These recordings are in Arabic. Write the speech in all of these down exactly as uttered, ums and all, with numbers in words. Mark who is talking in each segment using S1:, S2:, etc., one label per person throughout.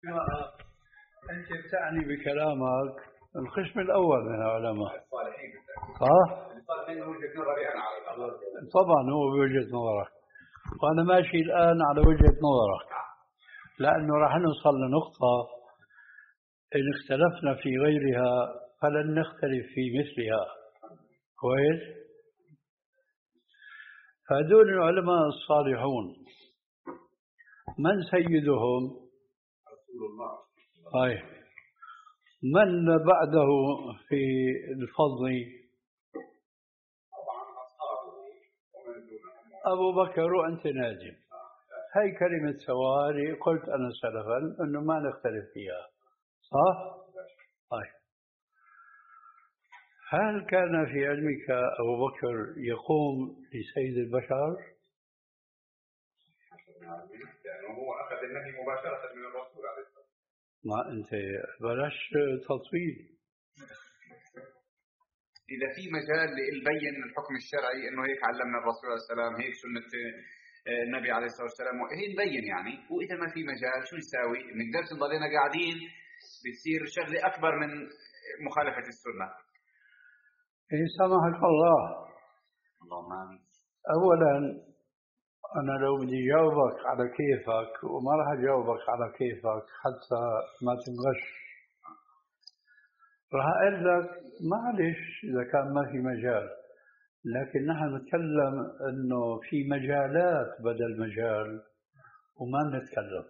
S1: أنت تعني بكلامك القسم الأول من العلماء الصالحين صح؟ الصالحين من وجهة نظري أنا طبعا هو بوجهة نظرك وأنا ماشي الآن على وجهة نظرك لأنه راح نوصل لنقطة إن اختلفنا في غيرها فلن نختلف في مثلها كويس؟ فهذول العلماء الصالحون من سيدهم؟ رسول الله. طيب من بعده في الفضل؟ أبو بكر وأنت ناجم. هاي كلمة سواري قلت أنا سلفا أنه ما نختلف فيها صح؟ طيب هل كان في علمك أبو بكر يقوم لسيد البشر؟
S2: لأنه هو أخذ النهي مباشرة من الرسول عليه الصلاة والسلام.
S1: ما أنت بلاش تطويل.
S2: إذا في مجال للبين الحكم الشرعي إنه هيك علمنا الرسول عليه السلام هيك سنة النبي عليه الصلاة والسلام هي نبين يعني. وإذا ما في مجال شو نساوي؟ نقدرش نضلنا قاعدين بتصير شغلة أكبر من مخالفة السنة.
S1: إن سمحك الله.
S2: اللهم آمين.
S1: أولا أنا لو بدي جاوبك على كيفك وما راح أجاوبك على كيفك حتى ما تنغش راح أقول لك معلش إذا كان ما في مجال لكن نحن نتكلم أنه في مجالات بدل مجال وما نتكلم.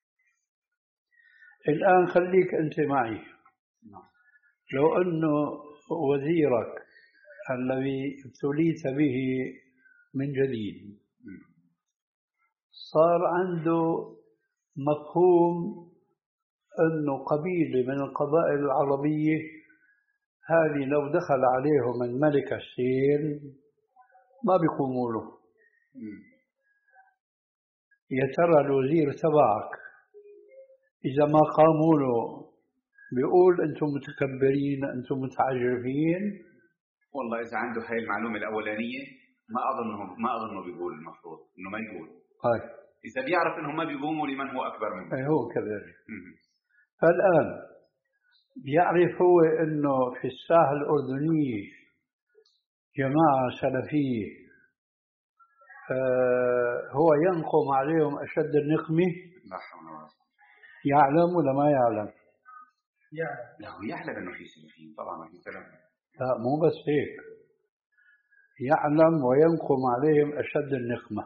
S1: الآن خليك أنت معي. لو أنه وزيرك الذي ابتليت به من جديد صار عنده مفهوم أنه قبيلة من القبائل العربية هذه لو دخل عليهم الملك السين ما بيقوموا له. يا ترى الوزير تبعك إذا ما قاموا له بيقول أنتم متكبرين أنتم متعجرفين؟
S2: والله إذا عنده هاي المعلومة الأولانية ما أظنه ما أظنه بيقول المفروض إنه ما يقول.
S1: هاي.
S2: إذا بيعرف إنهم ما بيقوموا لمن هو أكبر منه.
S1: أي هو كذلك. فالآن بيعرف هو إنه في الساحة الأردنية جماعة سلفية آه هو ينقم عليهم أشد النقمة.
S2: لا حول ولا قوة.
S1: يعلم ولا ما يعلم؟
S2: يعلم. لا هو يعلم إنه في سلفيين طبعا ما في كلام.
S1: لا مو بس هيك يعلم وينقم عليهم أشد النقمة.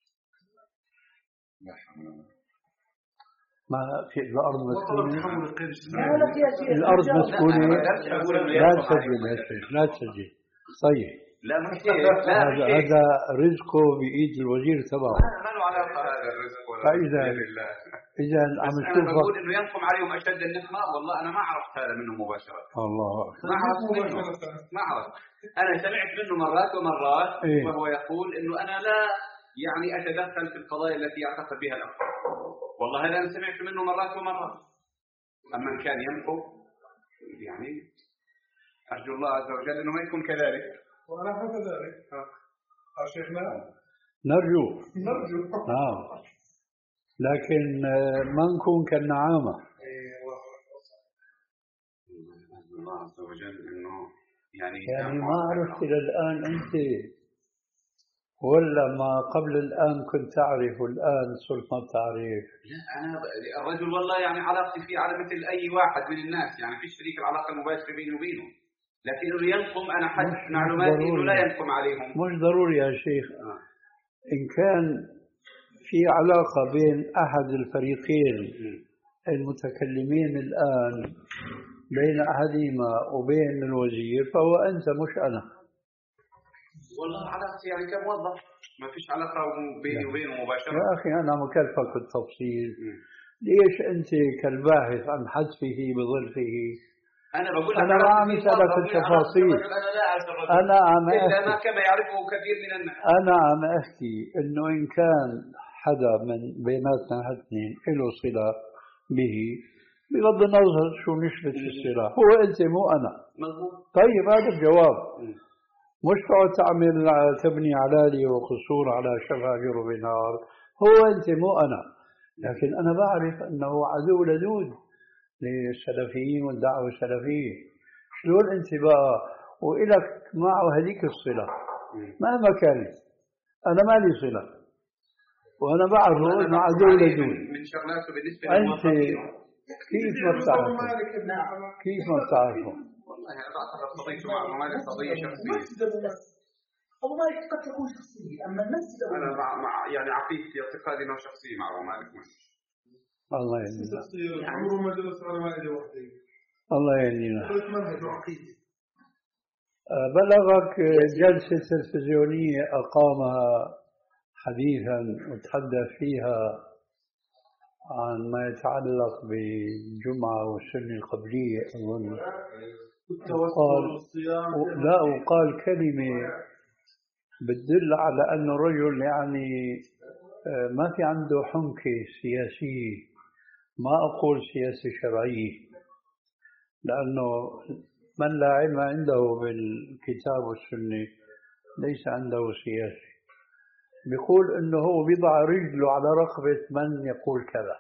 S2: لا حول ولا قوة.
S1: ما في الأرض مسكونة. الأرض مسكونة. لا تسجل يا شيخ لا تسجل. طيب.
S2: لا مش
S1: هذا هذا رزقه بإيد الوزير تبعه.
S2: ما له علاقة هذا الرزق ولا
S1: فإذا إذا عم
S2: أنا بقول إنه ينقم عليهم أشد النقمة والله أنا ما عرفت هذا منه مباشرة.
S1: الله.
S2: ما عرفت منه ما عرفت. أنا سمعت منه مرات ومرات
S1: إيه؟
S2: وهو يقول إنه أنا لا يعني أتدخل في القضايا التي يعتقد بها الآخر. والله هذا أنا سمعت منه مرات ومرات. أما إن كان ينقم يعني أرجو الله عز وجل إنه ما يكون كذلك.
S3: وأنا كذلك. ها شيخنا.
S1: نرجو.
S3: نرجو.
S1: نعم. لكن ما نكون كالنعامة.
S2: أرجو الله عز وجل إنه يعني.
S1: يعني ما عرفت إلى الآن أنت ولا ما قبل الآن كنت تعرف والآن صرت ما تعرف؟
S2: لا أنا الرجل والله يعني علاقتي فيه على مثل أي واحد من الناس يعني في شريك العلاقة المباشرة بيني وبينه. لكن إنه ينقم أنا حد معلوماتي إنه لا ينقم عليهم.
S1: مش ضروري يا شيخ. آه. إن كان في علاقة بين أحد الفريقين المتكلمين الآن بين أحدهما وبين الوزير فهو أنت مش أنا.
S2: والله علاقتي يعني كموظف ما فيش علاقة بيني وبينه مباشرة.
S1: يا أخي أنا مكلفك بالتفصيل. ليش أنت كالباحث عن حذفه بظرفه؟
S2: أنا بقول لك
S1: أنا ما عم أسألك التفاصيل.
S2: أنا لا أعرف الرجل.
S1: أنا عم
S2: إلا ما كما يعرفه كثير من الناس.
S1: أنا عم أحكي إنه إن كان حدا من بيناتنا الاثنين له صلة به بغض النظر شو نسبة الصلة هو أنت مو أنا.
S2: مظبوط.
S1: طيب هذا الجواب. مش تقعد تعمل تبني علالي وقصور على شفا جرف نار. هو أنت مو أنا. لكن أنا بعرف أنه عدو لدود للسلفيين والدعوة السلفية. شلون أنت بقى وإلك معه هذيك الصلة مهما كانت؟ أنا ما لي صلة وأنا بعرفه أنه عدو لدود.
S2: من شغلاته بالنسبة
S1: أنت كيف ما بتعرفه؟ كيف ما بتعرفه؟
S2: والله أنا بعتبر قضيته مع أبو مالك قضية شخصية.
S4: أبو مالك قد تكون شخصية، أما المسجد
S2: أنا مع, مع يعني عقيدتي اعتقادي أنه شخصية مع أبو مالك مش.
S1: الله يهدينا.
S3: شخصية عمره ما جلس على مائدة وحدة.
S1: الله يهدينا.
S3: منهج وعقيدة.
S1: بلغك جلسة تلفزيونية أقامها حديثا وتحدث فيها عن ما يتعلق بالجمعة والسنة القبلية أظن.
S3: والتوسل والصيام.
S1: لا وقال كلمة بتدل على أن الرجل يعني ما في عنده حنكة سياسية، ما أقول سياسة شرعية، لأنه من لا علم عنده بالكتاب والسنة ليس عنده سياسة. بيقول أنه هو بيضع رجله على رقبة من يقول كذا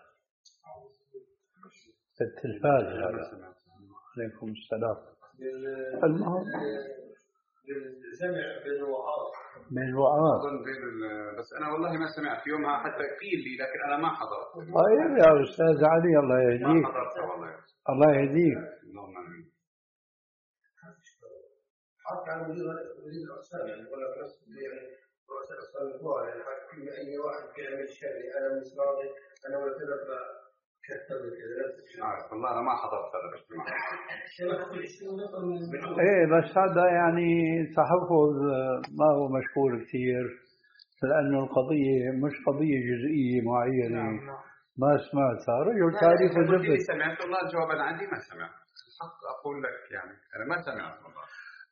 S1: في التلفاز. هذا عليكم السلام. المهم
S3: جمع بين الوعاظ.
S1: بين الوعاظ.
S2: بس أنا والله ما سمعت يومها حتى قيل لي، لكن أنا ما حضرت.
S1: طيب يا أستاذ علي الله يهديك.
S2: ما حضرت والله.
S1: الله يهديك.
S2: اللهم آمين.
S4: حتى على مدير مدير الأقسام يعني ولا بس يعني رؤساء الأقسام الكبار يعني حتى أي واحد يعمل شيء أنا مش راضي أنا ولا كذا كتب كذا نفس الشيء.
S2: عارف والله أنا ما حضرت هذا الاجتماع.
S1: إيه بس هذا يعني تحفظ ما هو مشهور كثير، لأنه القضية مش قضية جزئية معينة. ما سمعتها رجل تاريخ وزبط.
S2: سمعت والله الجواب أنا عندي ما سمعت. حق أقول لك يعني أنا ما سمعت والله.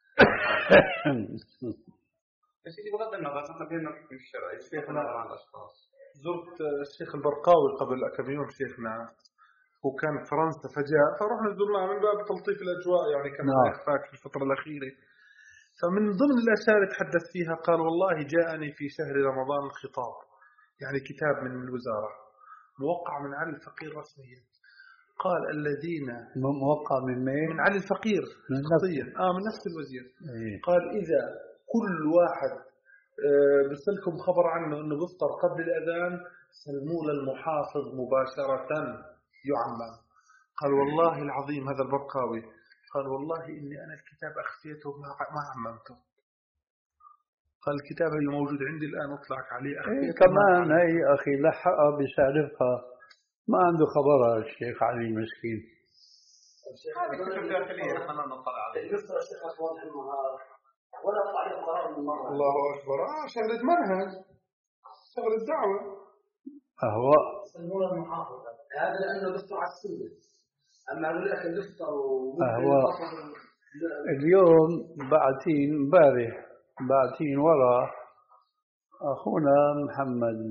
S2: بس اللي بغض النظر احنا بيننا في الشرع شيخنا عن الاشخاص.
S3: زرت الشيخ البرقاوي قبل كم يوم شيخنا وكان في فرنسا فجاء فرحنا زرناه من باب تلطيف الاجواء يعني كما لا يخفاك في الفتره الاخيره. فمن ضمن الاشياء اللي تحدث فيها قال والله جاءني في شهر رمضان الخطاب يعني كتاب من الوزاره موقع من علي الفقير رسميا. قال الذين
S1: موقع من مين؟
S3: من علي الفقير شخصيا اه من نفس الوزير.
S1: ايه.
S3: قال اذا كل واحد آه بيرسلكم خبر عنه انه بيفطر قبل الاذان سلموا للمحافظ مباشره يعمم. قال والله العظيم هذا البرقاوي قال والله اني انا الكتاب اخفيته ما عممته. قال الكتاب اللي موجود عندي الان اطلعك عليه
S1: اخفيته. كمان هي اخي لحقها بسالفها ما عنده خبرها الشيخ علي المسكين.
S2: هذه كتب داخلية نحن نطلع عليه.
S4: يسرى الشيخ أصوات إنها ولا طلع القرار من مرة.
S3: الله أكبر. آه شغلة منهج شغلة دعوة.
S1: أهواء.
S4: سلمونا المحافظة هذا لأنه بيفطر على السنة. أما أقول لك بيفطر
S1: أهواء. اليوم بعتين امبارح بعتين ورا أخونا محمد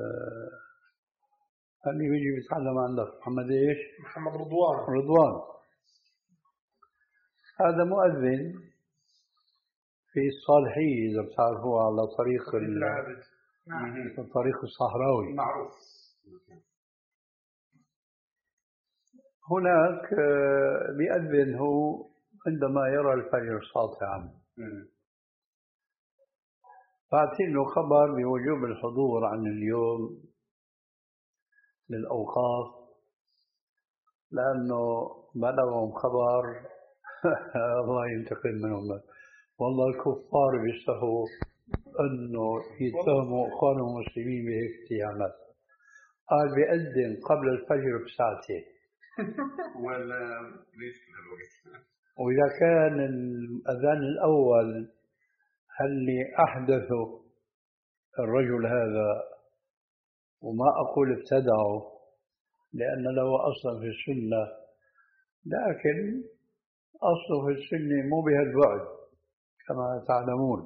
S1: اللي بيجي بيتعلم عندك محمد إيش؟
S3: محمد رضوان.
S1: رضوان هذا مؤذن في الصالحية إذا بتعرفوه على طريق
S3: العابد.
S1: الطريق الصحراوي
S2: معروف.
S1: هناك بيأذن هو عندما يرى الفجر ساطعا. فأعطين له خبر بوجوب الحضور عن اليوم للأوقاف لأنه بلغهم خبر الله ينتقم منهم. والله الكفار بيستحوا أنه يتهموا أخوانهم المسلمين بهيك اتهامات. قال بيأذن قبل الفجر بساعتين.
S2: ولا ليش
S1: وإذا كان الأذان الأول اللي أحدثه الرجل هذا وما أقول ابتدعه لأن له أصلا في السنة لكن أصله في السنة مو بهالبعد كما تعلمون.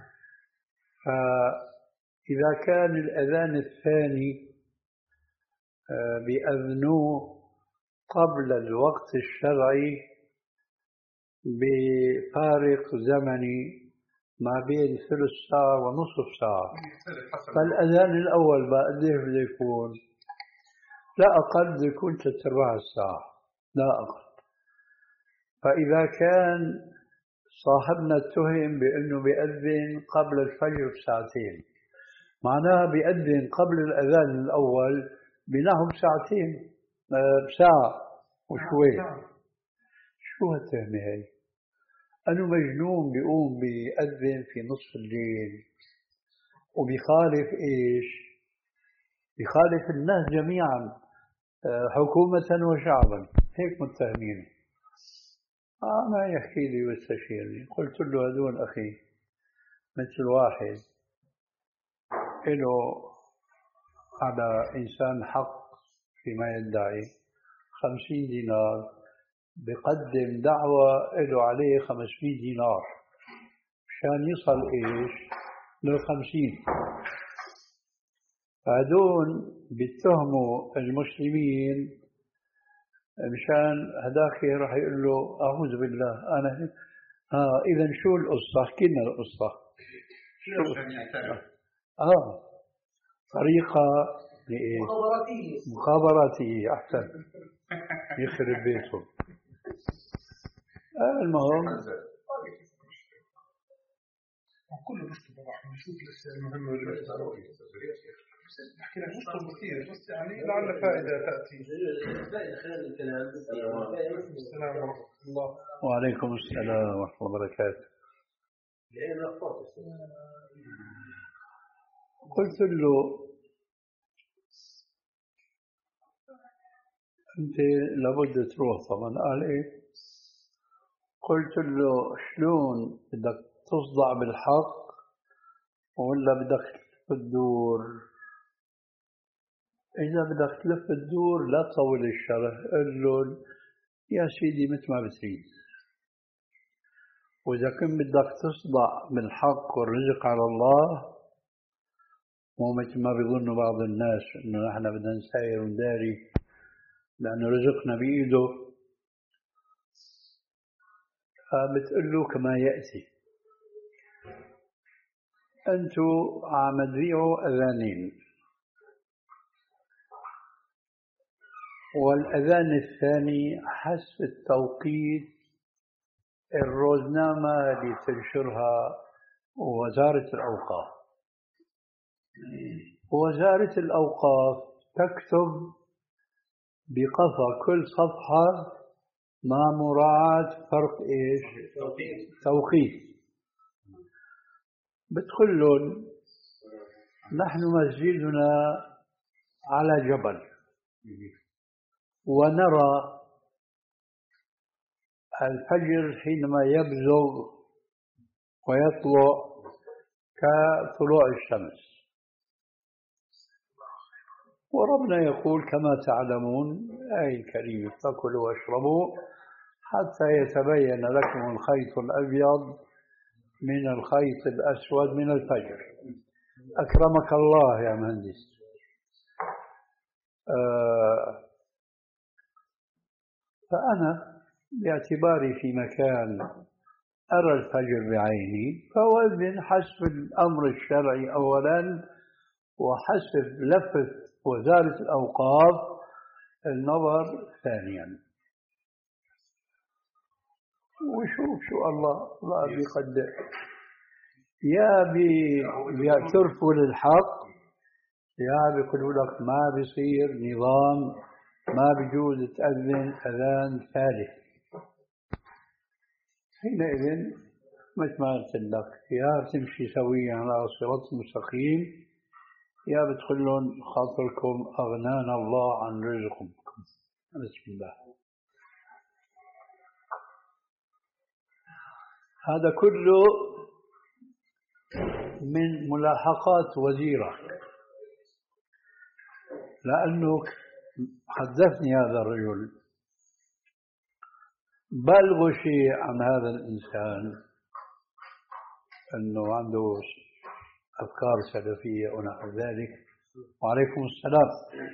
S1: فإذا كان الأذان الثاني بأذنوه قبل الوقت الشرعي بفارق زمني ما بين ثلث ساعة ونصف ساعة فالأذان الأول بقديه بده يكون لا أقل يكون ثلاث أرباع الساعة، لا أقل. فإذا كان صاحبنا اتهم بأنه بيأذن قبل الفجر بساعتين، معناها بيأذن قبل الأذان الأول بنحو بساعتين، بساعة وشوي. شو هالتهمة هي؟ أنه مجنون بيقوم بيأذن في نصف الليل وبيخالف إيش؟ بيخالف الناس جميعا حكومة وشعبا، هيك متهمين. آه ما يحكي لي ويستشيرني. قلت له هذول أخي مثل واحد له على إنسان حق فيما يدعي خمسين دينار، بقدم دعوة له عليه خمسمائة دينار مشان يصل إيش للخمسين. هذول بيتهموا المسلمين مشان هداك راح يقول له أعوذ بالله أنا ها إذا شو القصة؟ احكي لنا القصة.
S2: شو عشان يعترف؟
S1: آه طريقة
S4: مخابراتية
S1: مخابراتية أحسن. يخرب بيته. آه المهم
S3: كله بس بروح نشوف الاشياء المهمه اللي بيحصلوا. نحكي لك مش كثير بس يعني لعل فائده تاتي.
S4: فائده خلال الكلام.
S3: السلام ورحمه الله.
S1: وعليكم السلام ورحمه الله وبركاته. قلت له أنت لابد تروح طبعا. قال إيه؟ قلت له شلون بدك تصدع بالحق ولا بدك تدور؟ إذا بدك تلف الدور لا تطول الشرح. قل له يا سيدي مثل ما بتريد. وإذا كنت بدك تصدع بالحق والرزق على الله، مو مثل ما بيظن بعض الناس إنه نحن بدنا نساير ونداري لأنه رزقنا بإيده، فبتقول له كما يأتي. أنتوا عم تبيعوا أذانين، والأذان الثاني حسب التوقيت الروزنامة اللي تنشرها وزارة الأوقاف. وزارة الأوقاف تكتب بقفا كل صفحة مع مراعاة فرق إيش؟ توقيت. بدخلون نحن مسجدنا على جبل ونرى الفجر حينما يبزغ ويطلع كطلوع الشمس، وربنا يقول كما تعلمون آية الكريمة فكلوا واشربوا حتى يتبين لكم الخيط الأبيض من الخيط الأسود من الفجر. أكرمك الله يا مهندس. آه فأنا باعتباري في مكان أرى الفجر بعيني فأؤذن حسب الأمر الشرعي أولا وحسب لفة وزارة الأوقاف النظر ثانيا. وشوف شو الله الله بيقدر. يا بيعترفوا للحق يا بيقولوا لك ما بيصير نظام، ما بيجوز تأذن أذان ثالث. حينئذ مثل ما قلت لك يا تمشي سويا على صراط مستقيم يا بتخلون خاطركم أغنانا الله عن رزقكم. بسم الله. هذا كله من ملاحقات وزيرك، لأنه حدثني هذا الرجل بلغ شيء عن هذا الإنسان أنه عنده أفكار سلفية ونحو ذلك. وعليكم السلام.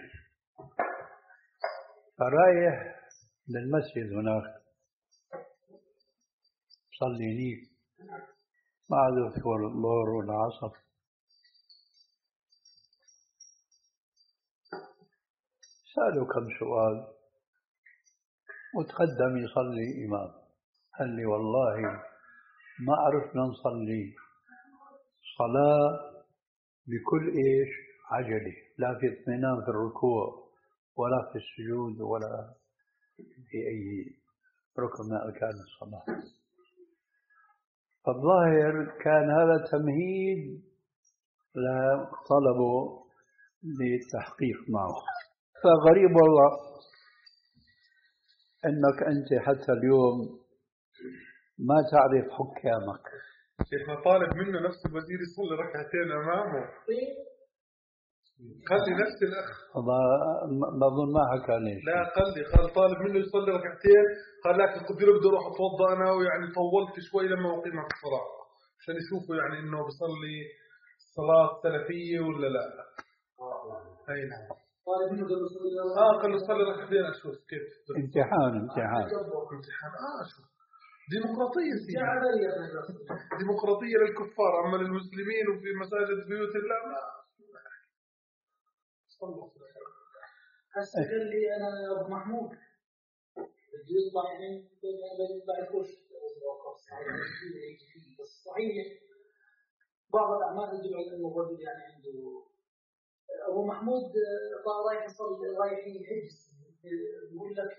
S1: فرايح للمسجد هناك صلي هنيك ما عاد أذكر الظهر والعصر. سأله كم سؤال وتقدم يصلي إمام. قال لي والله ما عرفنا نصلي صلاة بكل إيش عجلة، لا في اطمئنان في الركوع ولا في السجود ولا في أي ركن من أركان الصلاة. فالظاهر كان هذا تمهيد لطلبه للتحقيق معه. فغريب والله أنك أنت حتى اليوم ما تعرف حكامك.
S3: شيخنا طالب منه نفس الوزير يصلي ركعتين أمامه. قال لي نفس الأخ
S1: ما أظن ما حكى لي.
S3: لا قال لي قال طالب منه يصلي ركعتين، قال لكن قلت له بدي أروح أتوضأ أنا، ويعني طولت شوي لما أقيمت الصلاة عشان يشوفوا يعني إنه بصلي صلاة سلفية ولا لا. أي نعم. طالب منه قال له صلي آه قال له صلي ركعتين أشوف كيف.
S1: امتحان امتحان
S3: امتحان آه أشوف ديمقراطية سيدي. ديمقراطية للكفار، أما للمسلمين وفي مساجد بيوت الله ما صلوا.
S5: هسه قال لي أنا أبو محمود بدي يطلع من يطلع يخش بس صحيح بعض الأعمال تدل على أنه الرجل يعني عنده. أبو محمود رايح يصلي رايح يحج، بيقول لك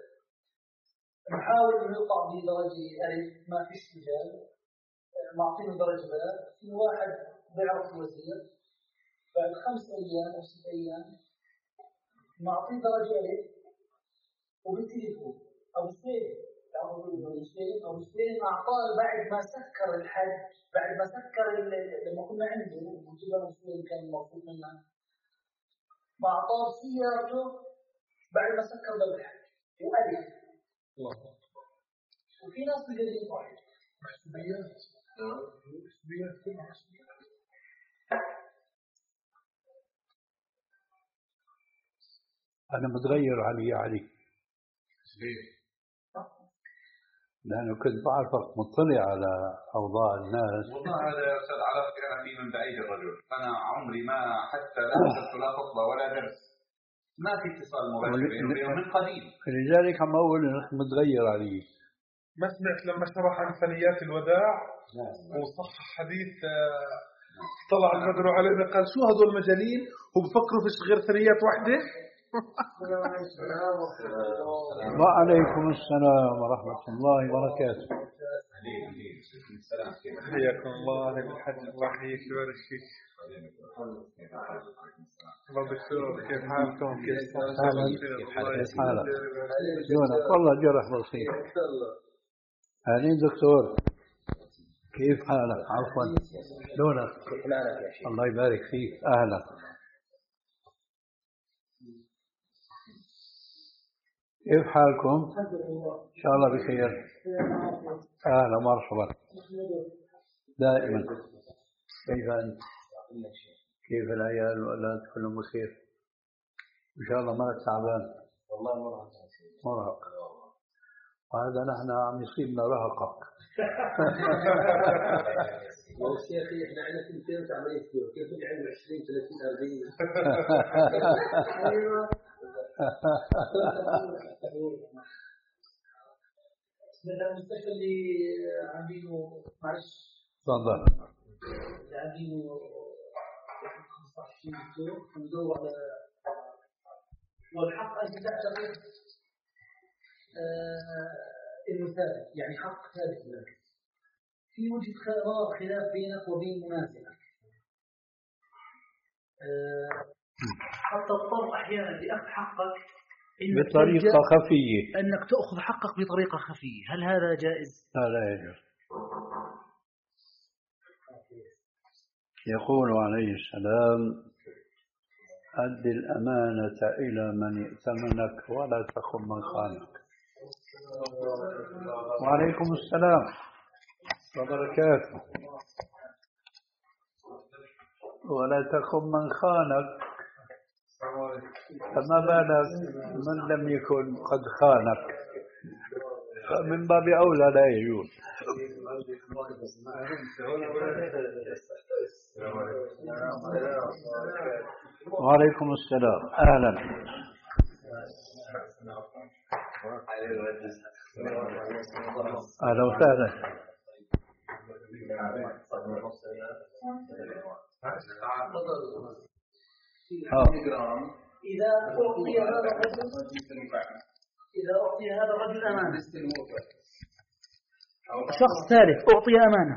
S5: نحاول إنه يطلع بدرجة ألف ما فيش مجال، معطينه درجة باء. في واحد بيعرف الوزير بعد خمس أيام أو ست أيام معطيه درجة ألف وبالتليفون أو سبيل أو سبيل أعطاه بعد ما سكر الحج، بعد ما سكر لما كنا عنده وجبنا مسؤول كان المفروض منه ما أعطاه سيارته بعد ما سكر بالحج وألف. وفي ناس بيقولوا صحيح
S3: محسوبيات محسوبيات كلها محسوبيات.
S1: أنا متغير علي علي
S2: ليه؟
S1: لأنه كنت بعرفك مطلع على أوضاع الناس.
S2: والله هذا يا أستاذ عرفت أنا في من بعيد الرجل، أنا عمري ما حتى لا حضرت لا خطبة ولا درس، ما في اتصال مباشر بينهم من قديم.
S1: لذلك عم أقول إنك متغير علي.
S3: ما سمعت لما شرح عن ثنيات الوداع وصح حديث طلع المدعو علينا قال شو هذول المجانين وبفكروا في غير ثنيات واحدة.
S1: وعليكم السلام ورحمة الله وبركاته.
S3: حياكم الله بالحج. الله يحييك ويبارك فيك. الله دكتور كيف حالكم؟ كيف
S1: حالك؟ شلونك؟ والله جرح بسيط. أهلين دكتور، كيف حالك؟ عفوا شلونك؟ الله يبارك فيك. أهلا. كيف حالكم؟ إن شاء الله بخير. أهلا مرحبا. دائما. كيف أنت؟ كيف العيال والأولاد كلهم بخير؟ إن شاء الله ما تعبان.
S4: والله مرهق
S1: مرهق. وهذا نحن عم يصيبنا رهقك.
S4: يا شيخي احنا عندنا سنتين عمليه كيف كيف عندنا عشرين ثلاثين أربعين. ايوه
S5: من المستشفى اللي عندنا معلش
S1: تفضل
S5: اللي عندنا خمسة عشر دكتور ندور على والحق أن تعتقد انه ثابت، يعني حق ثابت لك في وجه خلاف بينك وبين منازلك. حتى اضطر احيانا لاخذ حقك
S1: بطريقه خفيه،
S5: انك تاخذ حقك بطريقه خفيه، هل هذا جائز؟
S1: لا لا يجوز. يقول عليه السلام: أد الأمانة إلى من ائتمنك ولا تخن من خانك. وعليكم السلام وبركاته. ولا تخن من خانك، فما بالك من لم يكن قد خانك، فمن باب أولى لا يجوز. وعليكم السلام. أهلا. أهلا وسهلا.
S5: إذا أعطي هذا الرجل إذا أعطي هذا الرجل أمانة، شخص ثالث أعطي أمانة،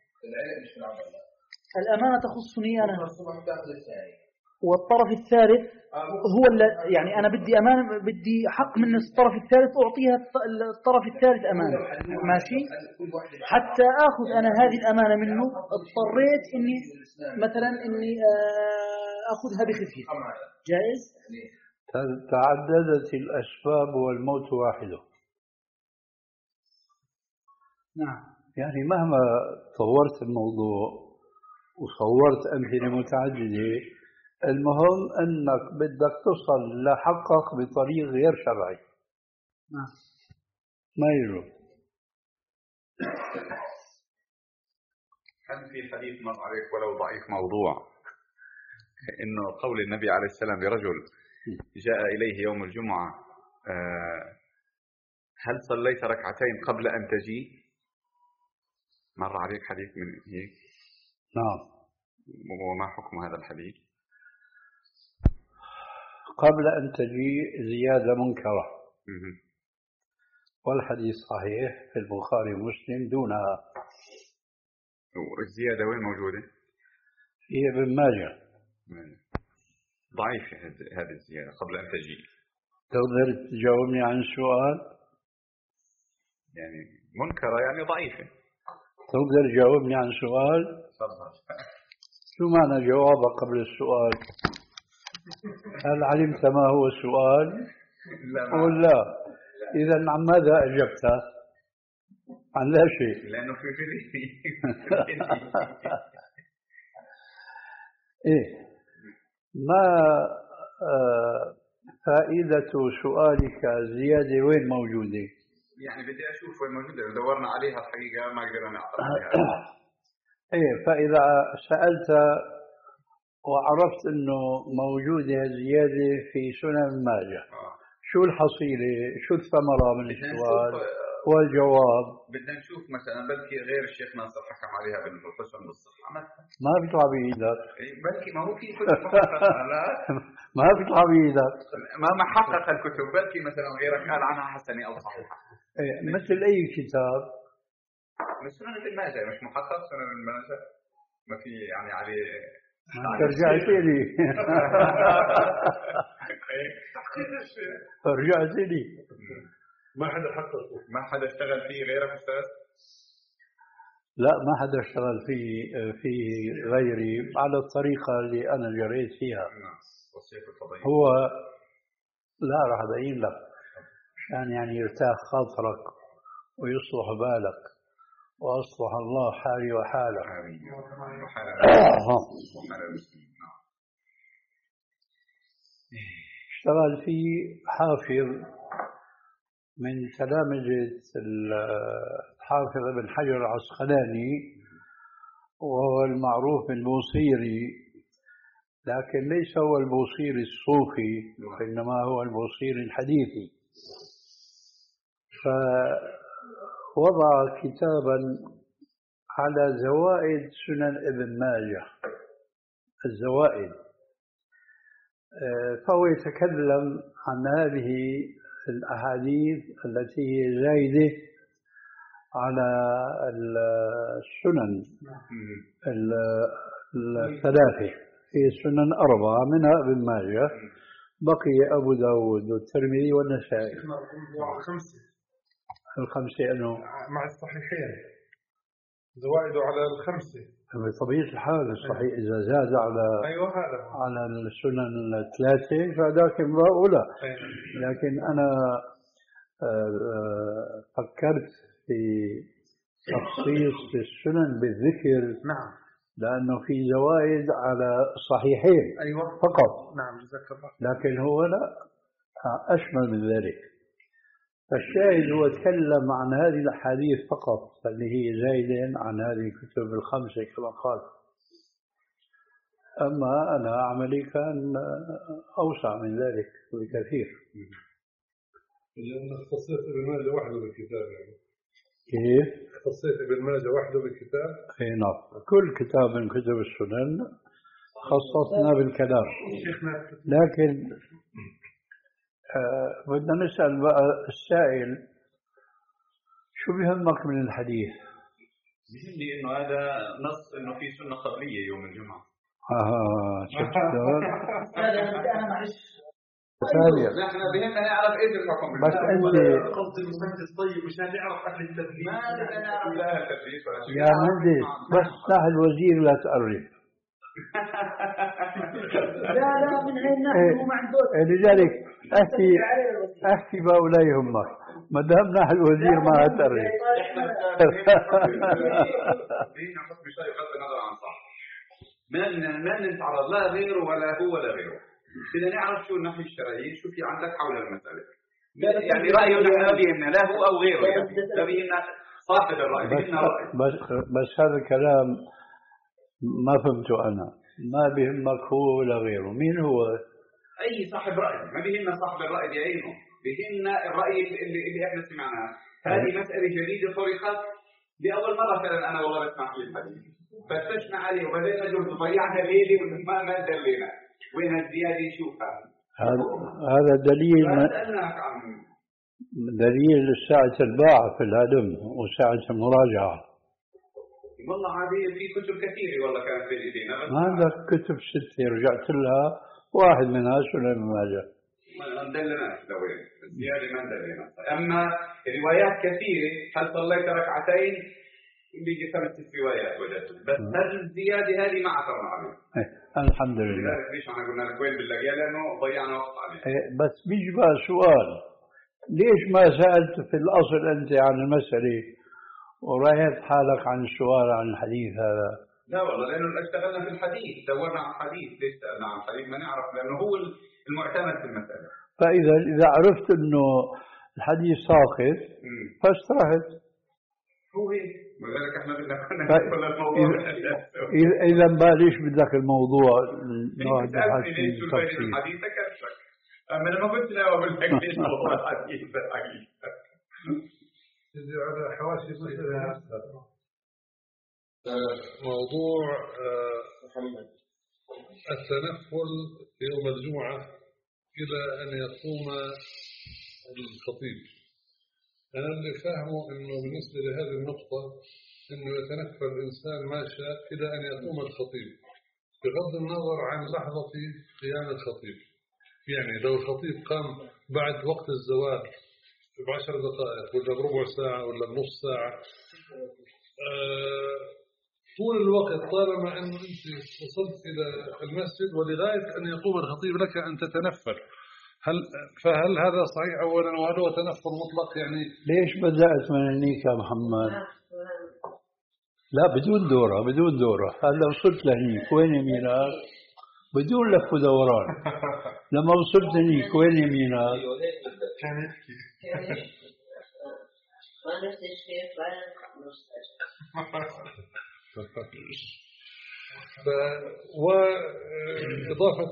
S5: الأمانة تخصني أنا، والطرف الثالث هو يعني أنا بدي أمانة، بدي حق من الطرف الثالث أعطيها الطرف الثالث أمانة، ماشي؟ حتى أخذ أنا هذه الأمانة منه اضطريت إني مثلا إني أخذها بخفية، جائز؟
S1: تعددت الأسباب والموت واحده.
S5: نعم.
S1: يعني مهما طورت الموضوع وصورت أمثلة متعددة، المهم أنك بدك تصل لحقك بطريق غير شرعي.
S5: نعم.
S1: ما يجوز.
S2: هل في حديث مر عليك ولو ضعيف موضوع إنه قول النبي عليه السلام لرجل جاء إليه يوم الجمعة هل صليت ركعتين قبل أن تجي؟ مر عليك حديث من هيك؟
S1: نعم.
S2: وما حكم هذا الحديث؟
S1: قبل أن تجي زيادة منكرة، والحديث صحيح في البخاري ومسلم دونها.
S2: الزيادة وين موجودة؟
S1: في ابن ماجه.
S2: ضعيف هذه الزيادة قبل أن تجي.
S1: تقدر تجاوبني عن السؤال؟
S2: يعني منكرة يعني ضعيفة.
S1: تقدر تجاوبني عن سؤال؟ شو معنى جوابك قبل السؤال؟ هل علمت ما هو السؤال؟ قل لا. إذا عن ماذا أجبت؟ عن لا شيء.
S2: لأنه في فيدي.
S1: إيه ما فائدة سؤالك زيادة وين موجودة؟
S2: يعني بدي أشوف وين موجودة، دورنا عليها الحقيقة ما قدرنا نعرف عليها.
S1: إيه فإذا سألت وعرفت إنه موجودة زيادة في سنن ماجه، آه. شو الحصيلة؟ شو الثمرة من السؤال والجواب؟
S2: بدنا نشوف مثلا بلكي غير الشيخ ناصر حكم عليها بالحسن بالصحة مثلا.
S1: ما بيطلع بإيدك.
S2: بلكي ما هو في كتب محققة. لا
S1: ما بيطلع بإيدك.
S2: ما محقق الكتب، بلكي مثلا غيرك قال عنها حسنة أو صحيحة.
S1: إيه مثل أي كتاب.
S2: من سنن ابن ماجه مش محقق سنن ابن ماجه، ما في يعني عليه.
S1: رجعت لي. رجعت لي.
S3: ما حدا حققه.
S2: ما حدا اشتغل فيه غيرك أستاذ؟
S1: لا ما حدا اشتغل فيه فيه غيري على الطريقة اللي أنا جريت فيها. هو لا راح أبين لك عشان يعني يرتاح خاطرك ويصلح بالك وأصلح الله حالي وحالك. اشتغل فيه حافظ من تلامذة الحافظ ابن حجر العسقلاني وهو المعروف بالبوصيري، لكن ليس هو البوصيري الصوفي وإنما هو البوصيري الحديثي. فوضع كتابا على زوائد سنن ابن ماجه، الزوائد، فهو يتكلم عن هذه الأحاديث التي هي زايدة على السنن الثلاثة، في سنن أربعة منها ابن ماجه، بقي أبو داود والترمذي والنسائي.
S3: الخمسة
S1: الخمسة أنه
S3: مع الصحيحين زوائده على الخمسة
S1: بطبيعة الحال. الصحيح إذا زاد على
S3: أيوة هذا
S1: على السنن الثلاثة فذاك من باب أولى. لكن أنا فكرت في تخصيص السنن بالذكر.
S3: نعم.
S1: لأنه في زوائد على الصحيحين.
S3: أيوة
S1: فقط.
S3: نعم جزاك الله.
S1: لكن هو لا، أشمل من ذلك. فالشاهد هو تكلم عن هذه الأحاديث فقط اللي هي زايدة عن هذه الكتب الخمسة كما قال. أما أنا عملي كان أوسع من ذلك بكثير.
S3: لأن اختصيت ابن ماجه وحده بالكتاب يعني.
S1: كيف؟
S3: اختصيت ابن ماجه وحده بالكتاب؟
S1: اي نعم، كل كتاب من كتب السنن خصصنا بالكلام. لكن آه بدنا نسأل بقى السائل شو بيهمك من الحديث؟
S2: بيهمني انه هذا نص انه في سنة قبلية يوم الجمعة.
S1: اه شفت شلون؟
S5: انا معلش
S1: ثانيا
S2: نحن بهمنا نعرف ايش الحكم.
S1: بس انت
S3: قصدي المهندس طيب مشان نعرف اهل التدليس.
S2: ما بدنا نعرف لا التدليس ولا شيء.
S1: يا مهندس بس صح الوزير لا تقرب.
S5: لا لا من هاي الناحية مو معدود.
S1: لذلك احكي احكي بأولا يهمك ما دام نحن الوزير ما تقرب.
S2: دينا حسب شيء بغض النظر عن صح. ما ما نتعرض لا غيره ولا هو ولا غيره. بدنا نعرف شو الناحية الشرعية شو في عندك حول المسألة. يعني رأيه نحن ما بيهمنا لا هو أو غيره يعني. لا بيهمنا صاحب الرأي بيهمنا رأي.
S1: بس بس هذا الكلام ما فهمته أنا. ما بيهمك هو ولا غيره. مين هو؟
S2: أي صاحب رأي. ما بيهمنا صاحب الرأي بعينه. بيهمنا الرأي اللي اللي إحنا سمعناه. هذه مسألة جديدة طرحت لأول مرة فعلا أنا والله بسمع في الحديث. فتشنا عليه وبدأنا نجرب ضيعنا ليلة وما ما دلينا. وين الزيادة نشوفها.
S1: هذا هذا دليل دليل ساعة الباعة في الهدم وساعة المراجعة.
S2: والله عادية في كتب كثيرة والله كانت في ايدينا.
S1: ما عندك كتب ستة رجعت لها واحد منها سنن ابن ماجه.
S2: ما ندلناش لوين الزيادة ما ندلنا. أما روايات كثيرة هل صليت ركعتين بيجي خمس ست روايات وجدت بس هل الزيادة هذه ما عثرنا عليها.
S1: الحمد لله.
S2: ليش احنا قلنا لك وين بنلاقيها لأنه ضيعنا وقت عليه.
S1: بس بيجي بقى سؤال ليش ما سألت في الأصل أنت عن المسألة ورأيت حالك عن السؤال عن الحديث هذا؟
S2: لا والله لأنه اشتغلنا في الحديث دورنا عن الحديث. ليش سألنا عن الحديث ما نعرف لأنه هو المعتمد في المسألة.
S1: فإذا إذا عرفت إنه الحديث ساقط فاسترحت.
S2: هو هيك ولذلك احنا بدنا كنا الموضوع.
S1: إذا ما ليش بدك الموضوع
S2: نقعد نحكي ليش شو فايدة الحديث ذكرتك. أما لما قلت لا أقول لك ليش موضوع الحديث الحقيقة.
S3: على حواشي موضوع محمد التنفل يوم الجمعة إلى أن يقوم الخطيب. أنا اللي فاهمه إنه بالنسبة لهذه النقطة إنه يتنفل الإنسان ما شاء إلى أن يقوم الخطيب بغض النظر عن لحظة قيام الخطيب. يعني لو الخطيب قام بعد وقت الزواج بعشر دقائق ولا بربع ساعة ولا بنص ساعة أه طول الوقت طالما أنه أنت وصلت إلى المسجد ولغاية أن يقوم الخطيب لك أن تتنفل. هل فهل هذا صحيح أولا وهل هو تنفل مطلق يعني؟
S1: ليش بدأت من هنيك يا محمد؟ لا بدون دورة بدون دورة. هلا وصلت لهنيك وين يمينك؟ بدون لف ودوران. لما وصلت هنيك وين يمينك؟
S3: كان يحكي
S6: ما نفس الشيء
S3: وإضافة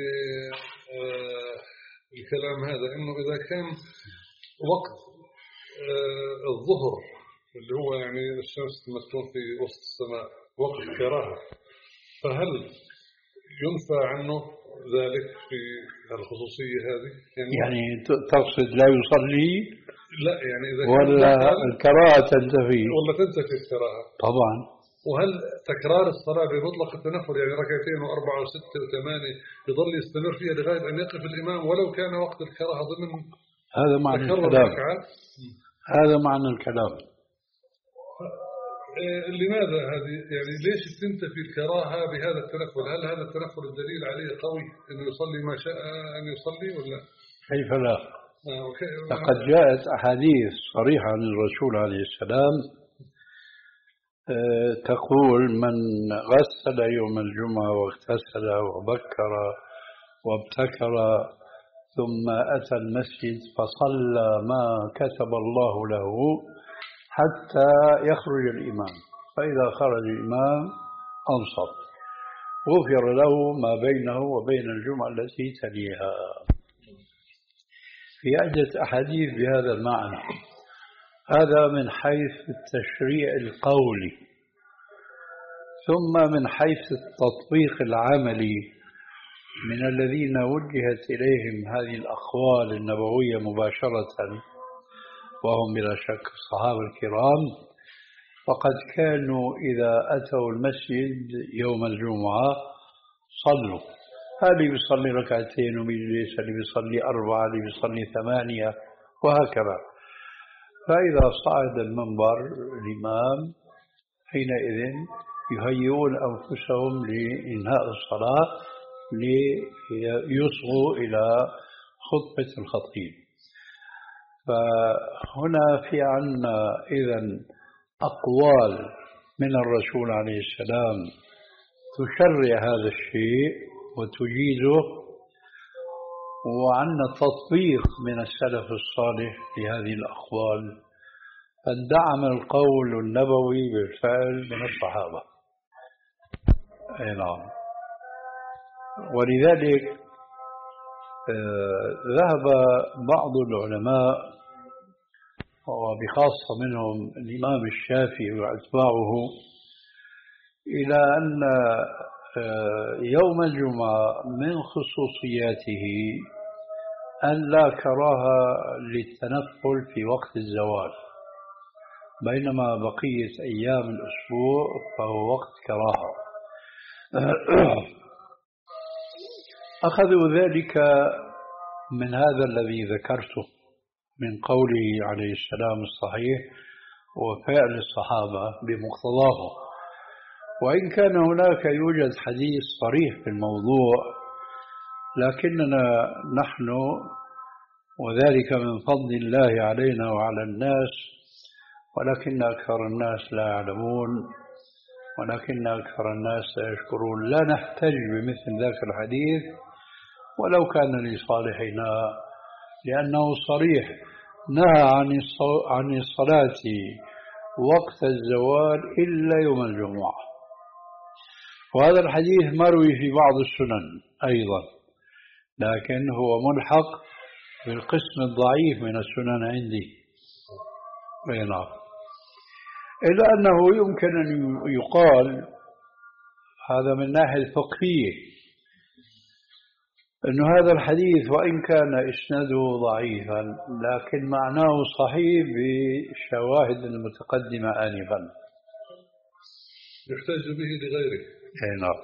S3: للكلام هذا إنه إذا كان وقت الظهر اللي هو يعني الشمس تمثل في وسط السماء وقت كراهة فهل ينفى عنه ذلك في الخصوصية هذه؟ يعني,
S1: يعني تقصد لا يصلي؟
S3: لا يعني إذا
S1: ولا الكراهة تنتفي؟
S3: ولا تنتفي الكراهة
S1: طبعا.
S3: وهل تكرار الصلاة بمطلق التنفل يعني ركعتين وأربعة وستة وثمانية يظل يستمر فيها لغاية أن يقف الإمام ولو كان وقت الكراهة ضمن
S1: هذا معنى الكلام. هذا معنى الكلام.
S3: لماذا هذه يعني ليش تنتفي الكراهة بهذا التنفل؟ هل هذا التنفل الدليل عليه قوي إنه يصلي ما شاء أن يصلي ولا؟
S1: كيف لا؟ لقد جاءت أحاديث صريحة عن الرسول عليه السلام تقول من غسل يوم الجمعة واغتسل وبكر وابتكر ثم أتى المسجد فصلى ما كتب الله له حتى يخرج الإمام فإذا خرج الإمام أنصت غفر له ما بينه وبين الجمعة التي تليها. في عدة أحاديث بهذا المعنى. هذا من حيث التشريع القولي، ثم من حيث التطبيق العملي من الذين وجهت إليهم هذه الأقوال النبوية مباشرة، وهم بلا شك الصحابة الكرام، فقد كانوا إذا أتوا المسجد يوم الجمعة صلوا، هذا بيصلي ركعتين وبيجلس، اللي بيصلي أربعة، اللي بيصلي ثمانية، وهكذا. فإذا صعد المنبر الإمام حينئذ يهيئون أنفسهم لإنهاء الصلاة ليصغوا إلى خطبة الخطيب. فهنا في عنا إذن أقوال من الرسول عليه السلام تشرع هذا الشيء وتجيزه، وعندنا تطبيق من السلف الصالح لهذه الأقوال، فاندعم القول النبوي بالفعل من الصحابة. أي نعم. ولذلك ذهب بعض العلماء وبخاصة منهم الإمام الشافعي وأتباعه إلى أن يوم الجمعة من خصوصياته أن لا كراهة للتنفل في وقت الزوال، بينما بقية أيام الأسبوع فهو وقت كراهة. أخذوا ذلك من هذا الذي ذكرته من قوله عليه السلام الصحيح وفعل الصحابة بمقتضاه. وإن كان هناك يوجد حديث صريح في الموضوع، لكننا نحن، وذلك من فضل الله علينا وعلى الناس، ولكن أكثر الناس لا يعلمون، ولكن أكثر الناس لا يشكرون، لا نحتج بمثل ذاك الحديث ولو كان لصالحنا، لأنه صريح، نهى عن الصلاة وقت الزوال إلا يوم الجمعة. وهذا الحديث مروي في بعض السنن أيضا، لكن هو ملحق بالقسم الضعيف من السنن عندي. نعم. إلا أنه يمكن أن يقال هذا من الناحية الفقهية أن هذا الحديث وإن كان إسناده ضعيفا لكن معناه صحيح بالشواهد المتقدمة آنفا،
S3: يحتج به لغيره.
S1: أي نعم.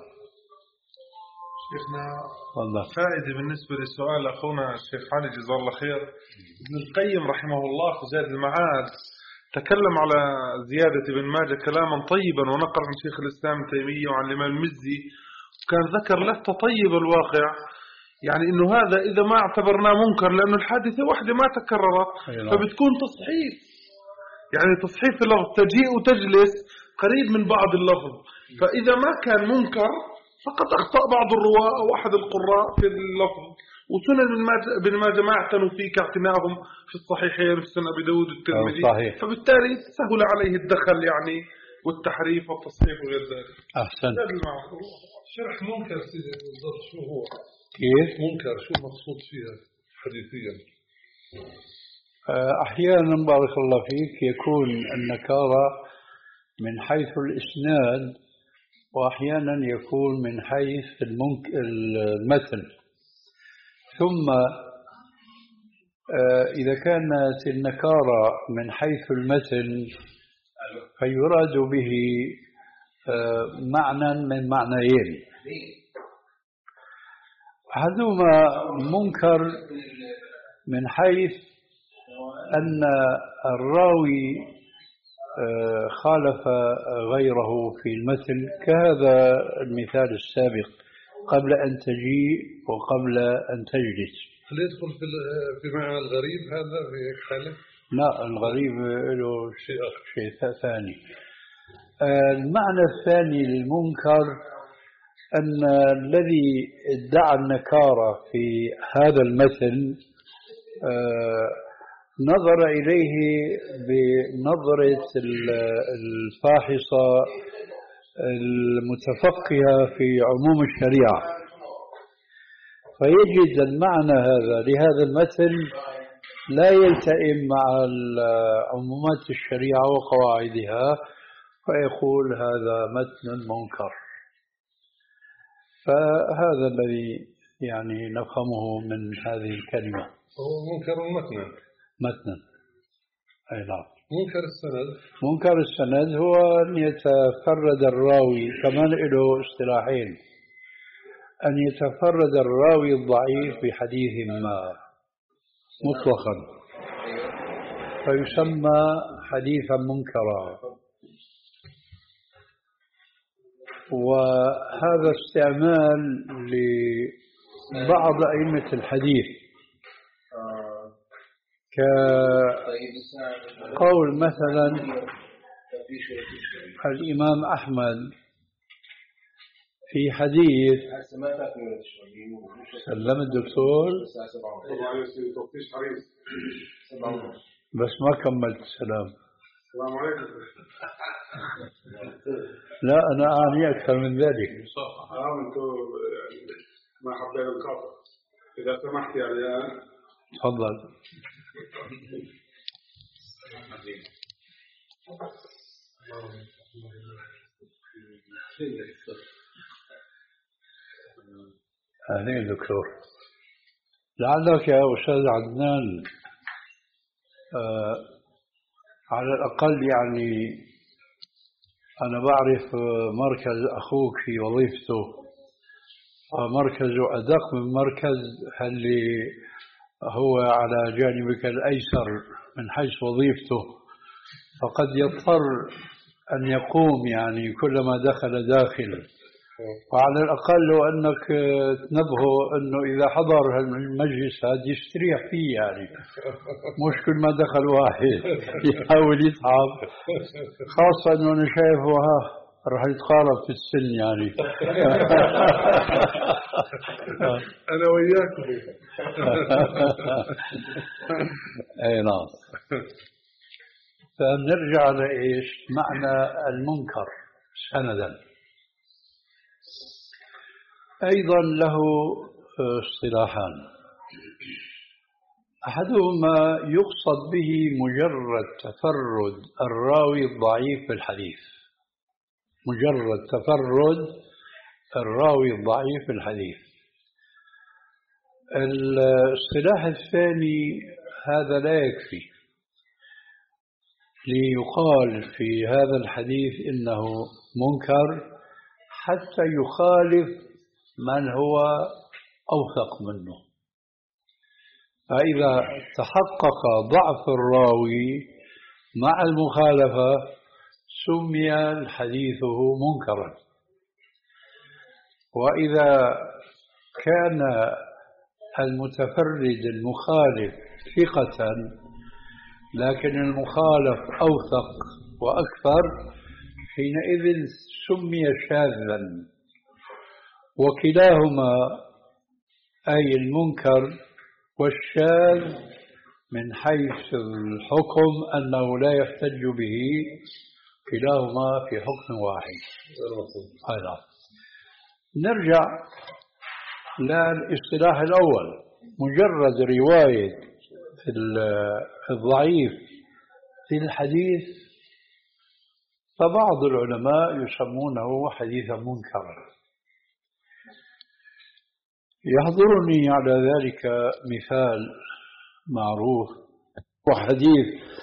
S3: شيخنا
S1: والله
S3: فائدة بالنسبة للسؤال أخونا الشيخ علي جزاه الله خير. ابن القيم رحمه الله في زاد المعاد تكلم على زيادة ابن ماجه كلاما طيبا، ونقل عن شيخ الإسلام تيمية وعن الإمام المزي، وكان ذكر له تطيب الواقع، يعني إنه هذا إذا ما اعتبرناه منكر لأنه الحادثة واحدة ما تكررت فبتكون تصحيف، يعني تصحيف اللفظ، تجيء وتجلس قريب من بعض اللفظ، فإذا ما كان منكر فقد أخطأ بعض الرواة أو أحد القراء في اللفظ. وسنن ابن ماجه ما اعتنوا فيه كاعتنائهم في الصحيحين في سنن أبي داود والترمذي، فبالتالي سهل عليه الدخل يعني والتحريف والتصحيف وغير ذلك.
S1: أحسن.
S3: شرح منكر سيدي بالضبط شو هو؟
S1: كيف؟
S3: منكر شو مقصود فيها حديثيا؟
S1: أحيانا بارك الله فيك يكون النكارة من حيث الإسناد، وأحيانا يكون من حيث المتن. ثم إذا كانت النكارة من حيث المتن فيراد به معنى من معنيين، أحدهما منكر من حيث أن الراوي خالف غيره في المتن، كهذا المثال السابق قبل أن تجيء وقبل أن تجلس.
S3: هل يدخل في معنى الغريب هذا في حالة؟
S1: لا، الغريب له شيء ثاني. المعنى الثاني للمنكر أن الذي ادعى النكارة في هذا المثل نظر إليه بنظرة الفاحصة المتفقهة في عموم الشريعة، فيجد المعنى هذا لهذا المثل لا يلتئم مع عمومات الشريعة وقواعدها فيقول هذا متن منكر. فهذا الذي يعني نفهمه من هذه الكلمة.
S3: هو منكر متنا.
S1: متنا. أي نعم.
S3: منكر السند. منكر
S1: السند هو أن يتفرد الراوي، كمان له اصطلاحين: أن يتفرد الراوي الضعيف بحديث ما مطلقا فيسمى حديثا منكرا، وهذا استعمال لبعض أئمة الحديث كقول مثلا الإمام أحمد في حديث سلم الدكتور بس ما كملت السلام.
S3: السلام عليكم.
S1: لا أنا أعني أكثر من ذلك.
S3: آه أنتم ما حبيت القطع. إذا سمحت يا ريان.
S1: تفضل. أهلين دكتور. لعلك يا أستاذ عدنان آه على الأقل يعني أنا بعرف مركز أخوك في وظيفته، مركزه أدق من مركز اللي هو على جانبك الأيسر من حيث وظيفته، فقد يضطر أن يقوم يعني كلما دخل داخل. وعلى الأقل لو أنك تنبهه أنه إذا حضر المجلس هذا يستريح فيه، يعني مش كل ما دخل واحد يحاول يتعب، خاصة أنه أنا شايفه ها رح يتقارب في السن يعني.
S3: أنا وياكم.
S1: أي نعم. فنرجع لإيش معنى المنكر سندا. أيضا له اصطلاحان: أحدهما يقصد به مجرد تفرد الراوي الضعيف بالحديث، مجرد تفرد الراوي الضعيف بالحديث. الاصطلاح الثاني هذا لا يكفي ليقال في هذا الحديث إنه منكر حتى يخالف من هو أوثق منه. فإذا تحقق ضعف الراوي مع المخالفة سمي الحديث منكرا. وإذا كان المتفرد المخالف ثقة لكن المخالف أوثق وأكثر حينئذ سمي شاذا. وكلاهما أي المنكر والشاذ من حيث الحكم أنه لا يحتج به، كلاهما في حكم واحد. هذا. نرجع للاصطلاح الأول: مجرد رواية الضعيف في الحديث فبعض العلماء يسمونه حديثا منكرا. يحضرني على ذلك مثال معروف وحديث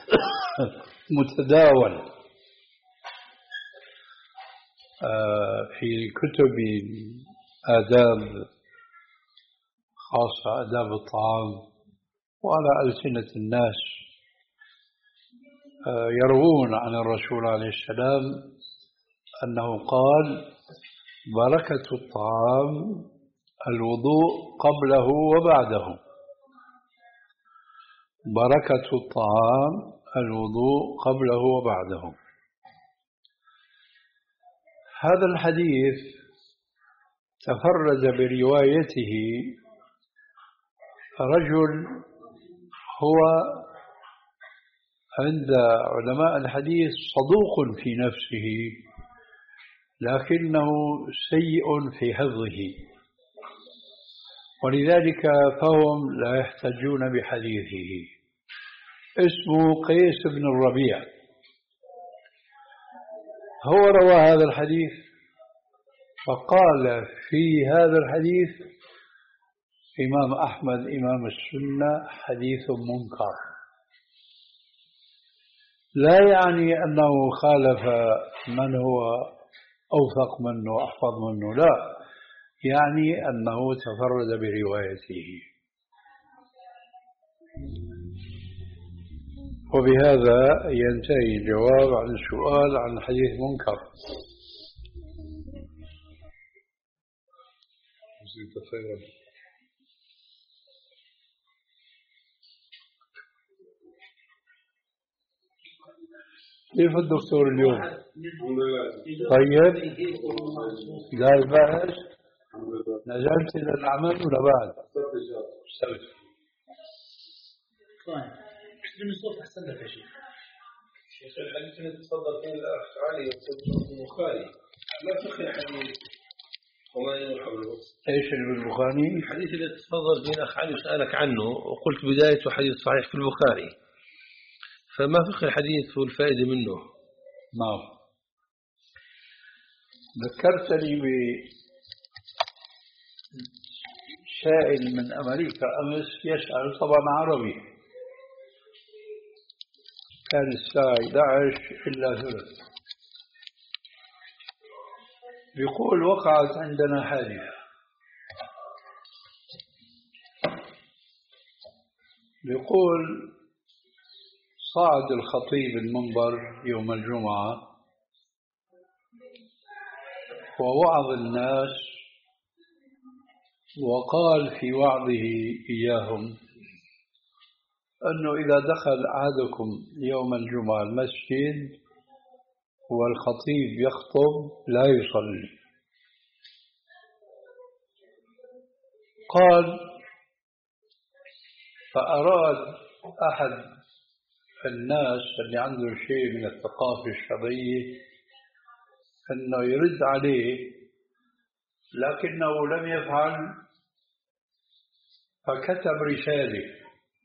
S1: متداول في كتب آداب خاصة آداب الطعام وعلى ألسنة الناس، يروون عن الرسول عليه السلام أنه قال: بركة الطعام الوضوء قبله وبعده. بركة الطعام الوضوء قبله وبعده. هذا الحديث تفرد بروايته رجل هو عند علماء الحديث صدوق في نفسه لكنه سيء في حفظه، ولذلك فهم لا يحتجون بحديثه. اسمه قيس بن الربيع، هو روى هذا الحديث فقال في هذا الحديث إمام أحمد إمام السنة حديث منكر، لا يعني أنه خالف من هو أوثق منه وأحفظ منه، لا، يعني أنه تفرد بروايته. وبهذا ينتهي الجواب عن السؤال عن حديث منكر. كيف الدكتور اليوم؟ طيب، قال بعد نزلت إلى العمل ولا بعد؟ استوت.
S4: طيب، من الصوت أحسن لك يا شيخ.
S6: شيخ الحديث الذي تفضل فيه الأخ علي يقول البخاري لا فقه الحديث وما يدور حوله.
S1: ايش اللي بالبخاري؟
S6: الحديث الذي تفضل فيه الأخ علي سألك عنه وقلت بدايته حديث صحيح في البخاري، فما فقه الحديث والفائدة منه؟
S1: نعم، ذكرتني بسائل من أمريكا أمس يسأل، طبعا عربي، كان الساعة إحدى عشر إلا ثلث، يقول وقعت عندنا حادثة، يقول صعد الخطيب المنبر يوم الجمعة ووعظ الناس، وقال في وعظه إياهم أنه إذا دخل أحدكم يوم الجمعة المسجد والخطيب يخطب لا يصلي. قال فأراد أحد الناس اللي عنده شيء من الثقافة الشرعية أنه يرد عليه، لكنه لم يفعل، فكتب رسالة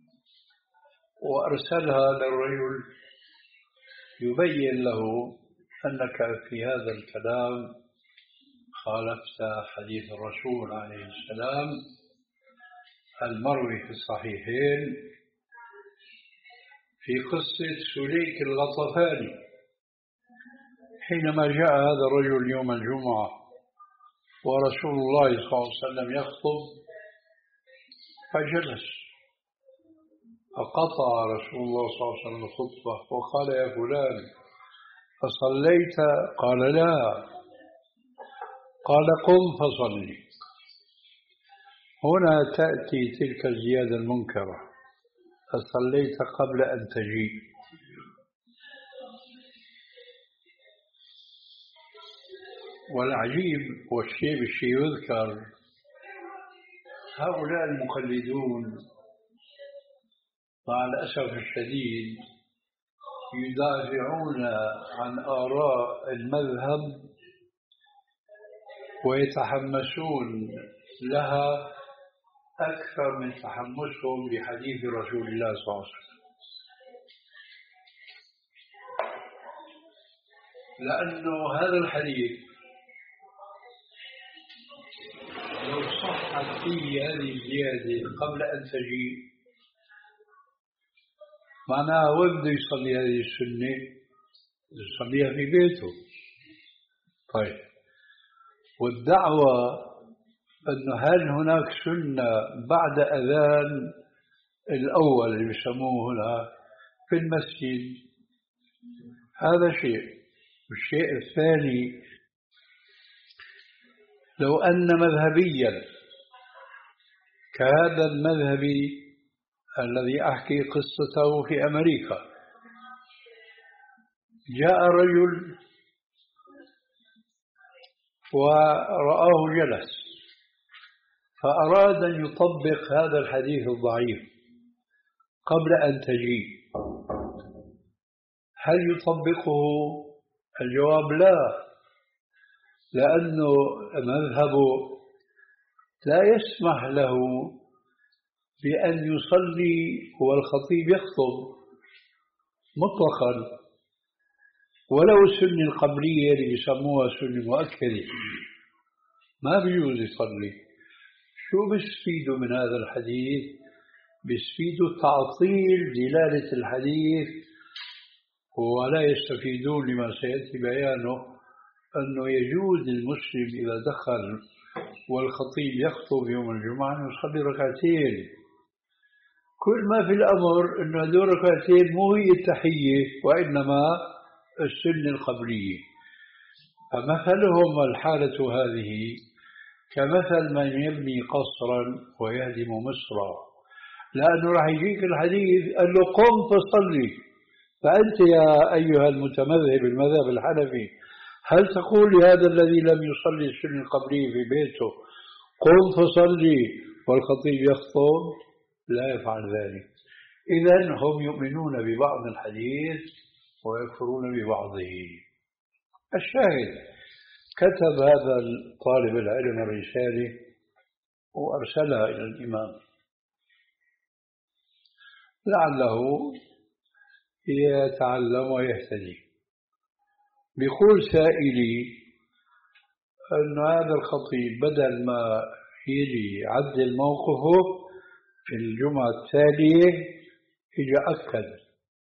S1: وأرسلها للرجل يبين له أنك في هذا الكلام خالفت حديث الرسول عليه السلام المروي في الصحيحين في قصة سليك الغطفاني حينما جاء هذا الرجل يوم الجمعة ورسول الله صلى الله عليه وسلم يخطب فجلس، فقطع رسول الله صلى الله عليه وسلم الخطبة وقال يا فلان فصليت؟ قال لا. قال قم فصلي. هنا تأتي تلك الزيادة المنكرة، فصليت قبل أن تجيء. والعجيب والشيء بالشيء يذكر هؤلاء المقلدون مع الأسف الشديد يدافعون عن آراء المذهب ويتحمسون لها أكثر من تحمسهم لحديث رسول الله صلى الله عليه وسلم، لأنه هذا الحديث لو صحت فيه هذه الزيادة قبل أن تجيء معناها وين بده يصلي هذه السنة؟ يصليها في بيته. طيب، والدعوة أنه هل هناك سنة بعد أذان الأول اللي بيسموه هنا في المسجد؟ هذا شيء. والشيء الثاني، لو أن مذهبيا كهذا المذهبي الذي أحكي قصته في أمريكا جاء رجل ورآه جلس فأراد أن يطبق هذا الحديث الضعيف قبل أن تجيء، هل يطبقه؟ الجواب لا، لأنه مذهبه لا يسمح له بأن يصلي والخطيب يخطب، مطلقا، ولو السنة القبلية اللي بيسموها سنة مؤكدة ما بيجوز يصلي. شو بيستفيدوا من هذا الحديث؟ بيستفيدوا تعطيل دلالة الحديث، ولا يستفيدون لما سيأتي بيانه أنه يجوز للمسلم إذا دخل والخطيب يخطب يوم الجمعة أن يصلي ركعتين. كل ما في الأمر أن هذول ركعتين مو هي التحية وإنما السنة القبلية. فمثلهم الحالة هذه كمثل من يبني قصرا ويهدم مصرا، لأنه راح يجيك الحديث قال له قم فصلي، فأنت يا أيها المتمذهب المذهب الحنفي هل تقول لهذا الذي لم يصلي السنة القبلية في بيته قم فصلي والخطيب يخطب؟ لا يفعل ذلك. إذن هم يؤمنون ببعض الحديث ويكفرون ببعضه. الشاهد كتب هذا الطالب العلم الرسالة وأرسلها إلى الإمام لعله يتعلم ويهتدي. بيقول سائلي أن هذا الخطيب بدل ما يجي يعدل موقفه في الجمعة التالية يجي أكد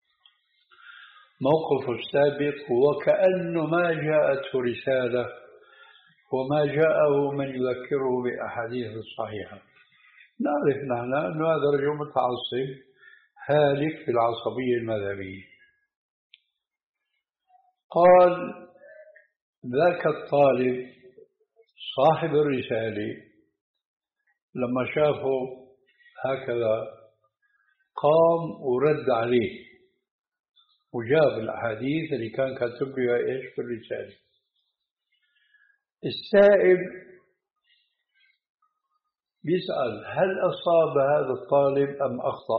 S1: موقفه السابق وكأنه ما جاءته رسالة وما جاءه من يذكره بأحاديث الصحيحة. نعرف نحن أن هذا الرجل متعصب هالك في العصبية المذهبية. قال ذاك الطالب صاحب الرسالة لما شافه هكذا قام ورد عليه وجاب الأحاديث اللي كان كاتب لها إيش في الرسالة. السائل بيسأل هل أصاب هذا الطالب أم أخطأ؟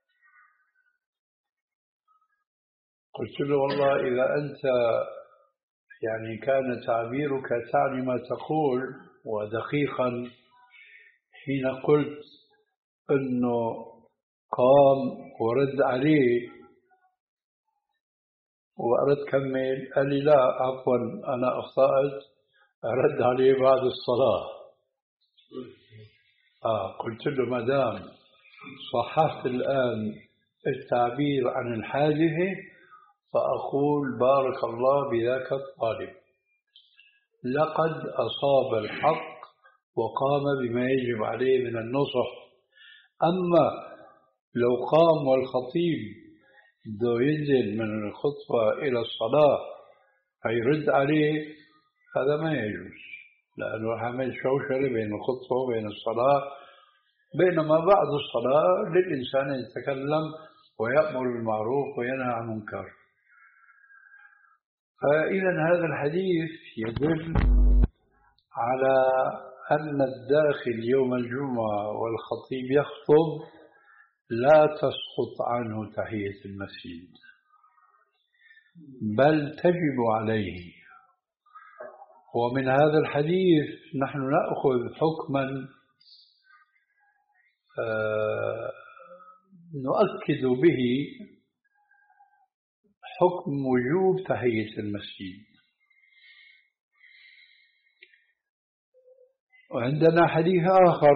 S1: قلت له والله إذا أنت يعني كان تعبيرك تعني ما تقول ودقيقا حين قلت أنه قام ورد عليه وأردت كمل، قال لي لا عفوا أنا أخطأت أرد عليه بعد الصلاة. آه قلت له ما دام صححت الآن التعبير عن الحادثة فأقول بارك الله بذاك الطالب لقد أصاب الحق وقام بما يجب عليه من النصح. أما لو قام والخطيب بده ينزل من الخطبة إلى الصلاة فيرد عليه هذا ما يجوز، لأنه حمل شوشرة بين الخطبة وبين الصلاة، بينما بعد الصلاة للإنسان أن يتكلم ويأمر بالمعروف وينهى عن المنكر. فإذا هذا الحديث يدل على أن الداخل يوم الجمعة والخطيب يخطب لا تسقط عنه تحية المسجد، بل تجب عليه. ومن هذا الحديث نحن نأخذ حكما آه نؤكد به حكم وجوب تحية المسجد. وعندنا حديث آخر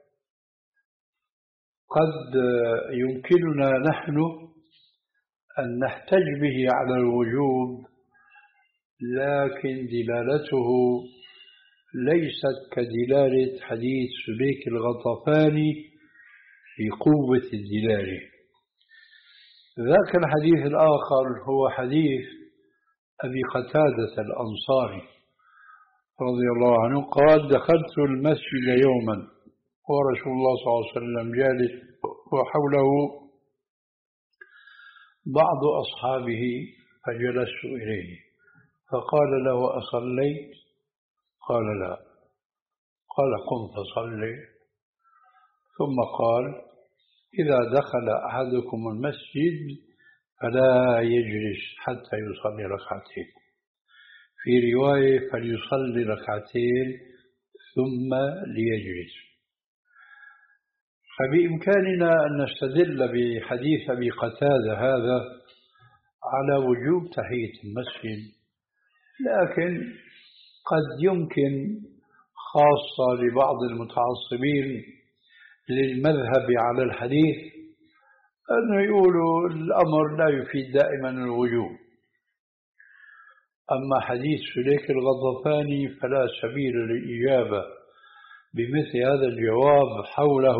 S1: قد يمكننا نحن أن نحتج به على الوجوب، لكن دلالته ليست كدلالة حديث سبيك الغطفاني في قوة الدلالة. ذاك الحديث الآخر هو حديث أبي قتادة الأنصاري رضي الله عنه قال دخلت المسجد يوما ورسول الله صلى الله عليه وسلم جالس وحوله بعض أصحابه فجلست إليه فقال له أصليت؟ قال لا. قال قم فصلي. ثم قال إذا دخل أحدكم المسجد فلا يجلس حتى يصلي ركعتين، في رواية فليصلي ركعتين ثم ليجلس. فبإمكاننا أن نستدل بحديث أبي قتادة هذا على وجوب تحية المسجد، لكن قد يمكن خاصة لبعض المتعصبين للمذهب على الحديث أنه يقولوا الأمر لا يفيد دائما الوجوب. أما حديث سليك الغضفاني فلا سبيل للإجابة بمثل هذا الجواب حوله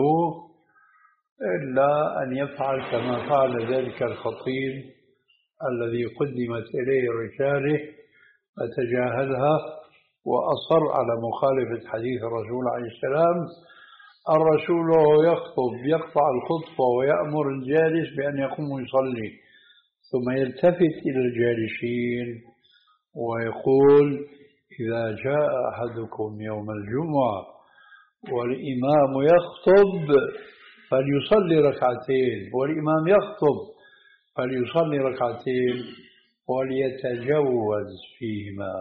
S1: إلا أن يفعل كما فعل ذلك الخطيب الذي قدمت إليه رسالة فتجاهلها وأصر على مخالفة حديث الرسول عليه السلام. الرسول وهو يخطب يقطع الخطبة ويأمر الجالس بأن يقوم يصلي، ثم يلتفت إلى الجالسين ويقول: إذا جاء أحدكم يوم الجمعة والإمام يخطب فليصلي ركعتين، والإمام يخطب فليصلي ركعتين وليتجوز فيهما.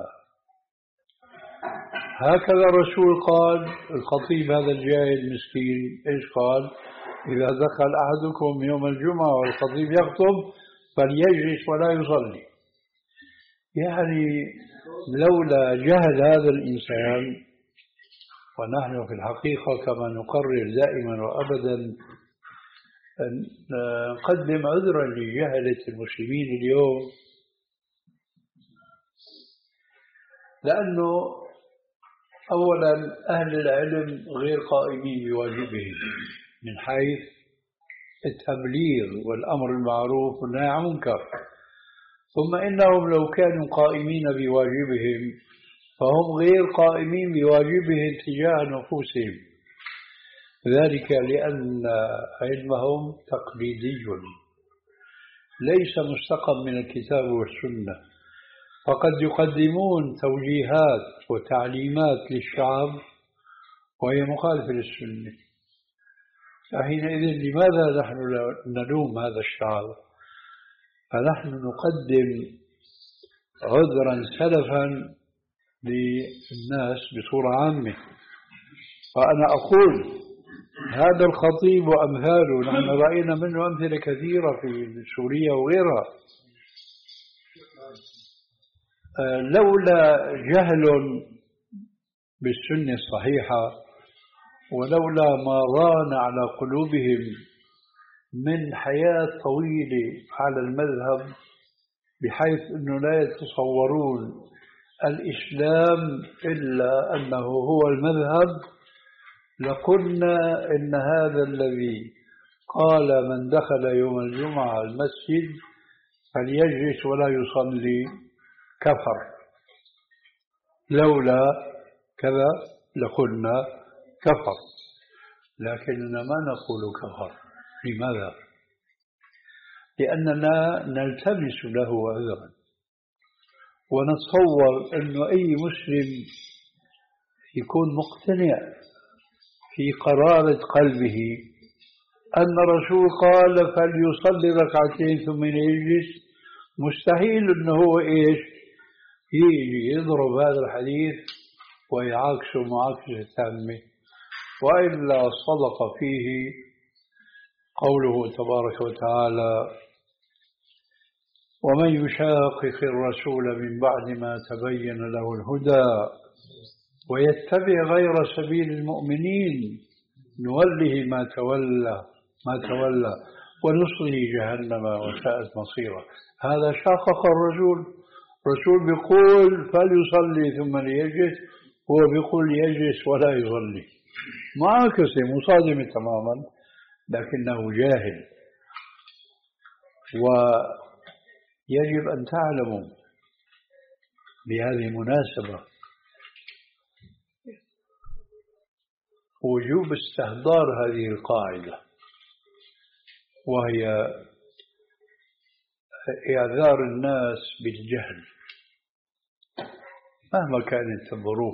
S1: هكذا الرسول قال. الخطيب هذا الجاهل المسكين إيش قال؟ إذا دخل أحدكم يوم الجمعة والخطيب يخطب فليجلس ولا يصلي. يعني لولا جهل هذا الإنسان، ونحن في الحقيقة كما نقرر دائما وأبدا نقدم عذرا لجهلة المسلمين اليوم، لأنه أولا أهل العلم غير قائمين بواجبهم من حيث التبليغ والأمر بالمعروف والنهي عن المنكر، ثم إنهم لو كانوا قائمين بواجبهم فهم غير قائمين بواجبهم تجاه نفوسهم، ذلك لأن علمهم تقليدي ليس مستقى من الكتاب والسنة، فقد يقدمون توجيهات وتعليمات للشعب وهي مخالفة للسنة. فحينئذ لماذا نحن نلوم هذا الشعب؟ فنحن نقدم عذرا سلفا للناس بصورة عامة. فأنا أقول هذا الخطيب وأمثاله نحن رأينا منه أمثلة كثيرة في سوريا وغيرها، لولا جهل بالسنة الصحيحة ولولا ما ران على قلوبهم من حياة طويلة على المذهب بحيث أنه لا يتصورون الإسلام إلا أنه هو المذهب، لقلنا إن هذا الذي قال من دخل يوم الجمعة المسجد فليجلس ولا يصلي كفر. لولا كذا لقلنا كفر، لكننا ما نقول كفر. لماذا؟ لأننا نلتمس له عذرا ونتصور أنه أي مسلم يكون مقتنع في قرارة قلبه أن الرسول قال فليصلي ركعتين ثم يجلس. مستحيل أنه هو إيش يجي يضرب هذا الحديث ويعاكسه معاكسة تامة، وإلا صدق فيه قوله تبارك وتعالى: ومن يشاقق الرسول من بعد ما تبين له الهدى ويتبع غير سبيل المؤمنين نوله ما تولى ما تولى ونصله جهنم وساءت مصيره. هذا شاقق الرسول. الرسول بيقول فليصلي ثم ليجلس، هو بيقول يجلس ولا يصلي. معاكسة مصادمة تماما، لكنه جاهل. ويجب أن تعلموا بهذه المناسبة وجوب استحضار هذه القاعدة، وهي إعذار الناس بالجهل مهما كانت الظروف،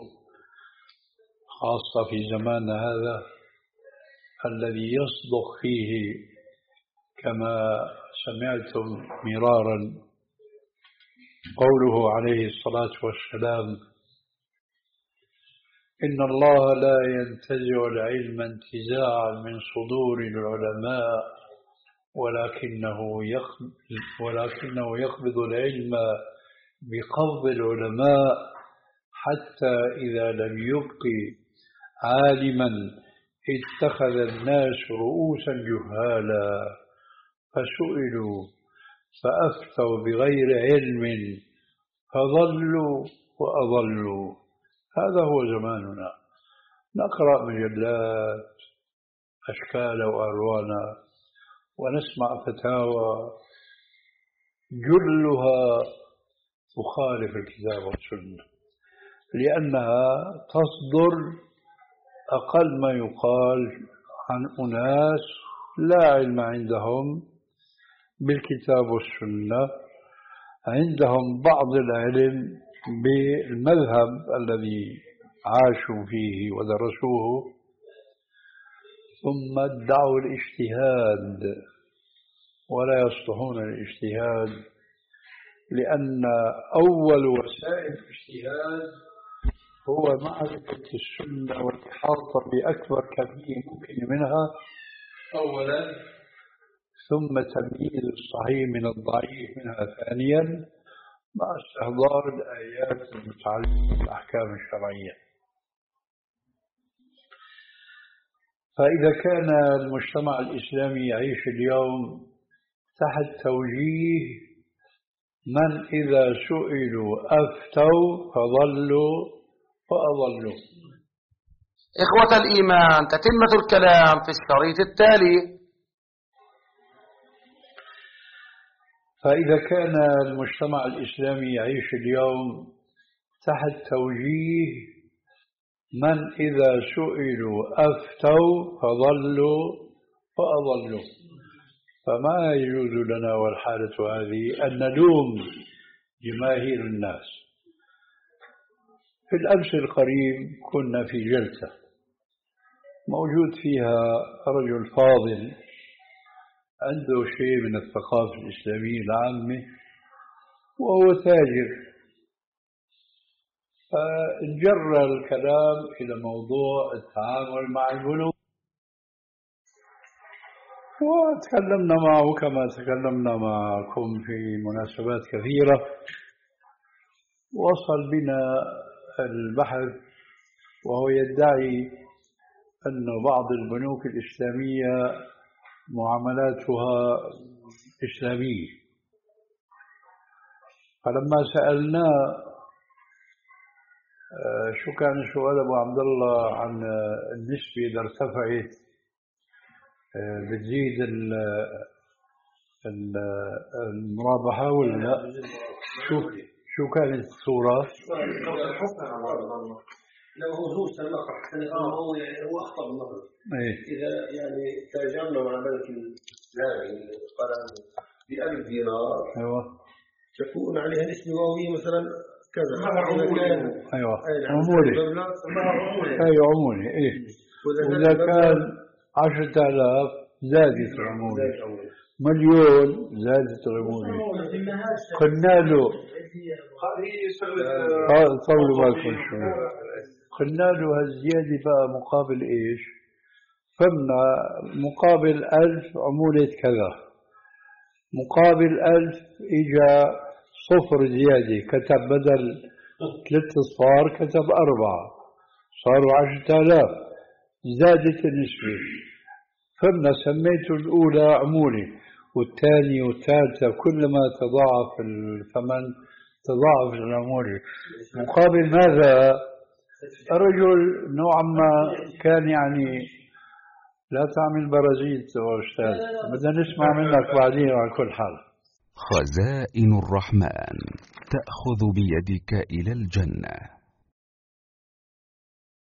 S1: خاصة في زماننا هذا الذي يصدق فيه كما سمعتم مرارا قوله عليه الصلاة والسلام: إن الله لا ينتزع العلم انتزاعا من صدور العلماء ولكنه يقبض ولكنه يقبض العلم بقبض العلماء حتى إذا لم يبق عالما اتخذ الناس رؤوسا جهالا فسئلوا فأفتوا بغير علم فضلوا وأضلوا. هذا هو زماننا. نقرأ مجلات أشكال وألوانا ونسمع فتاوى جلها تخالف الكتاب والسنة، لأنها تصدر أقل ما يقال عن أناس لا علم عندهم بالكتاب والسنة، عندهم بعض العلم بالمذهب الذي عاشوا فيه ودرسوه، ثم ادعوا الاجتهاد ولا يصلحون الاجتهاد، لأن أول وسائل الاجتهاد هو معرفة السنة والإحاطة بأكبر كمية ممكن منها أولا، ثم تمييز الصحيح من الضعيف منها ثانيا، مع استحضار الآيات المتعلقة بالأحكام الشرعية. فإذا كان المجتمع الإسلامي يعيش اليوم تحت توجيه من إذا سئلوا أفتوا فضلوا وأضلوا.
S7: إخوة الإيمان، تتمة الكلام في الشريط التالي.
S1: فإذا كان المجتمع الإسلامي يعيش اليوم تحت توجيه من إذا سئلوا أفتوا فضلوا وأضلوا، فما يجوز لنا والحالة هذه أن نلوم جماهير الناس. في الأمس القريب كنا في جلسة موجود فيها رجل فاضل عنده شيء من الثقافة الإسلامية العامة وهو تاجر، فجر الكلام إلى موضوع التعامل مع البنوك، وتكلمنا معه كما تكلمنا معكم في مناسبات كثيرة. وصل بنا البحث وهو يدعي أن بعض البنوك الإسلامية معاملاتها إسلامية، فلما سألناه شو كان سؤال أبو عبد الله عن النسبة إذا ارتفعت بتزيد المرابحة ولا لا؟ شو شو كانت الصورة؟
S4: لو هو هو سلمك حتى هو يعني هو أخطأ بالنظر. إذا يعني تاجرنا مع بنك الإسلامي قال بألف دينار، أيوة، تكون عليها نسبة مئوية مثلا كذا. إذا كان
S1: أيوة عمولي، أيوة عمولي، إيه. وإذا كان عشرة آلاف زادت العمولة، مليون زادت العمولة. قلنا له طولوا بالكم شوي، قلنا له هالزيادة بقى مقابل إيش؟ فهمنا مقابل ألف عمولة كذا، مقابل ألف إجا صفر زيادة، كتب بدل ثلاث أصفار كتب أربعة، صاروا عشرة آلاف، زادت النسبة. فهمنا سميته الأولى عمولة والثانية والثالثة، كلما تضاعف الثمن تضاعف العمولة. مقابل ماذا؟ الرجل نوعا ما كان يعني لا تعمل برازيل أستاذ، بدنا نسمع منك بعدين على كل حال.
S8: خزائن الرحمن تأخذ بيدك إلى الجنة.